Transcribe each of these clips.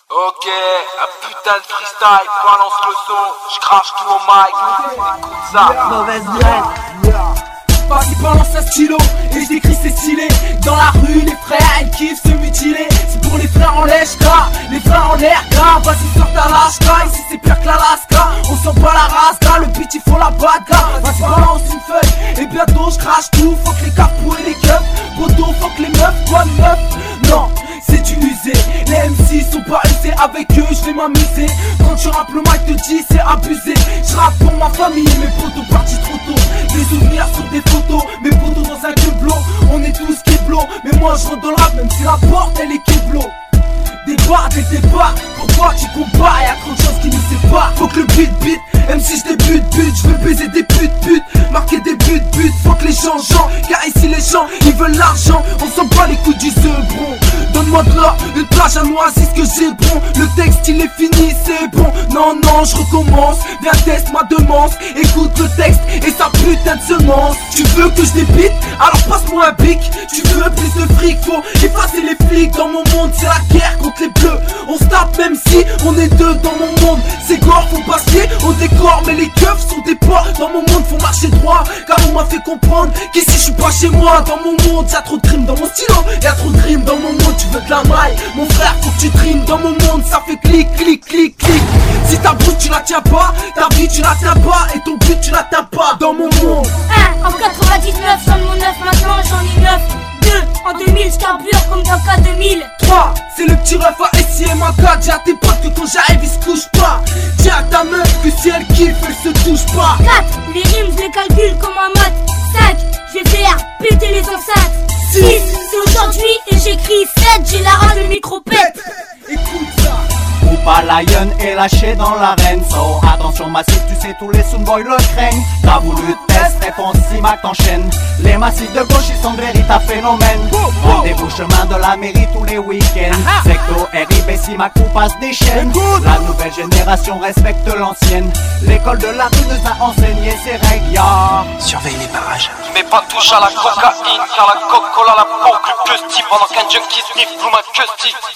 Ok, un putain de freestyle, balance le son, j'crache tout au mic, écoute ça. Mauvaise graine. Vas-y balance un stylo et je décris c'est stylé. Dans la rue les frères ils kiffent se mutiler. C'est pour les frères en lèche gras, les frères en l'air gras. Vas-y sors ta lâche gras, ici c'est pire que l'Alaska. On sent pas la race gras, le beat il faut la bagarre. Vas-y balance une feuille et bientôt je crache tout. Faut que les capous et les keufs, poteaux, faut que les meufs, quoi meufs. Non, c'est du usé, les MC sont pas usés. Avec eux je vais m'amuser. Quand tu rappes le mic te dis c'est abusé. Je rappe pour ma famille, mes potos partis trop tôt. Des souvenirs sur des photos, mes potos dans un keblo. On est tous keblo, mais moi je rentre dans le rap même si la porte elle est keblo. Des barres, des débats, pourquoi tu combats? Y'a trop de choses qui nous séparent. Faut que le beat, même si je débute, je veux baiser des putes, marquer des buts, faut que les gens chantent. Car ici les gens, ils veulent l'argent, on s'en bat les coups du sebron. Donne-moi de l'or, une plage à moi, c'est ce que j'ai bon. Le texte il est fini, c'est bon. Non, je recommence, viens teste ma demande. Écoute le texte et sa putain de semence. Tu veux que je débite? Alors passe-moi un bic. Tu veux plus de fric, faut effacer les flics. Dans mon monde c'est la guerre contre les bleus. On se tape même si on est deux dans mon monde. Ces corps font passer au décor, mais les keufs sont des porcs. Dans mon monde faut marcher droit, car on m'a fait comprendre qu'ici je suis pas chez moi. Dans mon monde y'a trop de crimes dans mon stylo, y'a trop de rimes dans mon monde. Tu veux de la maille, mon frère faut que tu trimes. Dans mon monde ça fait clic, clic, clic, clic. Si ta bouche tu la tiens pas, ta vie tu la tiens pas, et ton but tu l'atteins pas. Dans mon monde 1 en 99, j'en ai mon 9, maintenant j'en ai 9. 2 en 2000, j'carbure comme dans K2000. 3 c'est le petit ref à SIM à 4. Dis à tes potes que quand j'arrive ils se couchent pas. Dis à ta meuf que si elle kiffe elle se touche pas. 4 les rimes je les calcule comme un maths. 5 je vais faire péter les enceintes. 6 c'est aujourd'hui et j'écris. 7 j'ai la rage, le micro pète. Écoute ça. Oupa Lion est lâché dans l'arène. So attention massif, tu sais tous les soundboys le craignent. T'as voulu test, réponse si Mac t'enchaîne. Les massifs de gauche ils sont de véritables phénomènes. Rendez-vous chemin de la mairie tous les week-ends. Secto, RIB, si Mac ou passe des chaînes. La nouvelle génération respecte l'ancienne. L'école de la rue nous a enseigné ses règles. Surveille les barrages. Mets pas touche à la cocaïne, car la coca-cola la peau plus que Steve. Pendant qu'un junkie sniff, vous ma que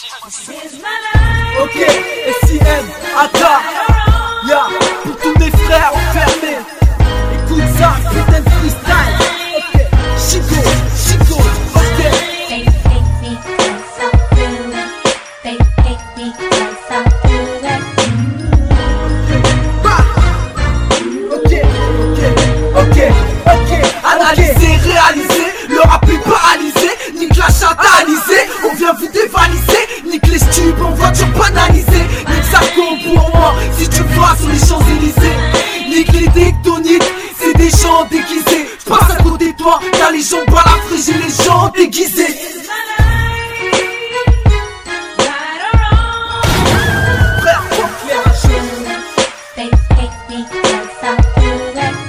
Steve. Ok, SIM, Ada, ya, pour tous mes frères enfermés. Écoute ça, putain de freestyle. Ok, Chico, ok. They hate me 'cause I'm good. They hate me 'cause I'm good. Ok, analyser, réaliser, le rap est paralysé. Nique la chatalisée, on vient vous dévaliser. Nique les stupes en voiture banalisée. Nique ça pour moi, si tu vois sur les Champs-Élysées. Nique les tectoniques, c'est des gens déguisés. J'passe à côté de toi, t'as les jambes à la frige et les gens déguisés. Frère, faut clair à chaud. They hate me 'cause I'm good.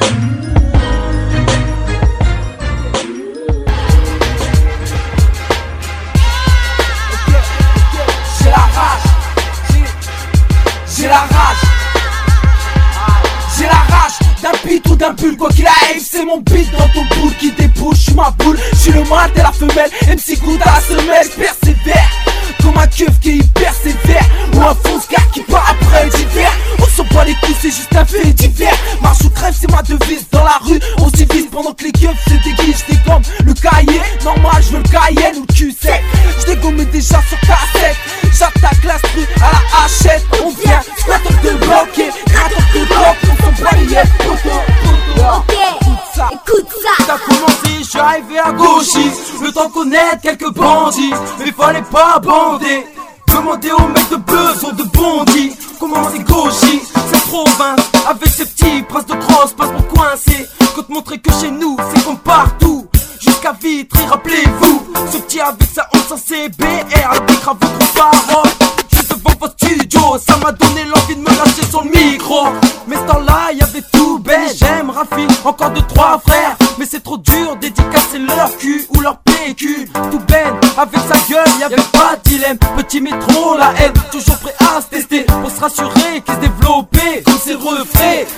J'ai la rage d'un beat ou d'un pull, quoi qu'il arrive, c'est mon beat dans ton boule qui débouche, j'suis ma boule, j'suis le mâle, t'es la femelle, MC Good à la semelle, j'persévère, comme un keuf qui est hyper sévère, ou un fonce-gars qui part après l'hiver, on s'en bat les couilles, c'est juste un fait divers, marche ou crève, c'est ma devise, dans la rue, on s'y vise, pendant que les keufs se déguisent, j'dégomme le cahier, normal, j'veux le cahier ou le cul sec, j'dégomme déjà sur cassette, j'attaque la street à la hachette, on vient, squatter de bloquer, gratter de bloc, on s'en bat les yeux, Ok, écoute ça. T'as commencé, je suis arrivé à gauchiste. Le temps connaître quelques bandits, mais fallait pas bander. Demander aux mecs de besoin de bandits. Comment c'est gauchiste, cette province, avec ces petits princes de crosse, passe pour coincer. Que te montrer que chez nous, c'est comme partout. Jusqu'à Vitry, rappelez-vous. Ce petit avec sa honte sans CBR, le bic à votre parole. Juste devant votre studio, ça m'a donné l'envie de me lâcher sur le micro. Mais ce temps-là, y'avait tout ben. J'aime Rafi, encore 2-3 frères. Mais c'est trop dur, dédicacer leur cul ou leur PQ. Tout ben, avec sa gueule, y'avait pas de dilemme. Petit métro, la haine, toujours prêt à se tester. Pour se rassurer qu'il se développait comme ses refraits.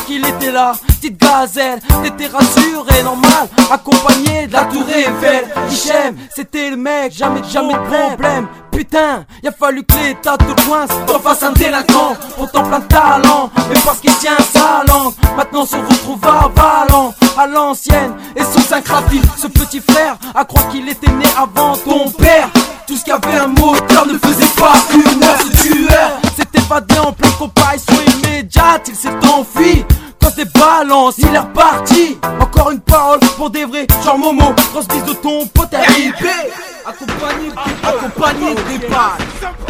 qu'il était là, petite gazelle. T'étais rassuré, normal, accompagné de la tour Eiffel. Hichem, c'était le mec, jamais de problème. Putain, y a fallu que l'état te coince, t'en fasses un délinquant. Pourtant plein de talent, mais parce qu'il tient sa langue. Maintenant se retrouve avalant, à l'ancienne, et sous 5 rapides. Ce petit frère, à croire qu'il était né avant ton père. Tout ce qui avait un moteur ne faisait pas une heure. Ce tueur s'est évadé en pleine comparaison immédiate. Il s'est enfui, quand des balances, il est reparti. Encore une parole pour des vrais, genre Momo. Grosse bise de ton pote RIP, accompagné des balles.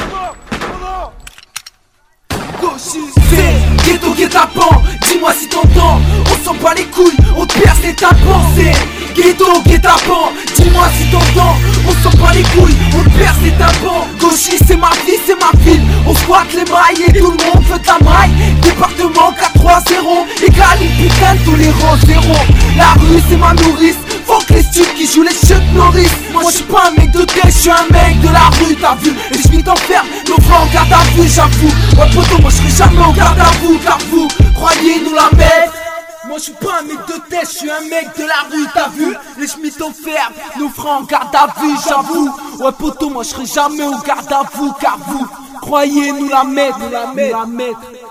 C'est ghetto guet-apens, dis-moi si t'entends. On s'en bat les couilles, on te perce les tapants. C'est ghetto guet-apens, dis-moi si t'entends. On s'en bat les couilles, on te perce les tapants. Gauchiste, c'est ma vie, c'est ma ville. On squatte les mailles et tout le monde fait de la maille. Département 4-3-0, égal une putain de tolérance zéro. La rue c'est ma nourrice, faut que les stups qui jouent les Chuck Norris. Moi j'suis pas un mec de tête, j'suis un mec de la rue, t'as vu. Et j'm'y t'enferme, nos frères en garde à vue, j'avoue. Ouais poto, moi j'serai jamais en garde à vous, car vous croyez nous la mettre. Moi j'suis pas un mec de tête, j'suis un mec de la rue, t'as vu. Les chemins t'enferment, nos frères en garde à vue, j'avoue. Ouais poto, moi j'serai jamais en garde à vous, car vous croyez nous la mettre, nous la mettre.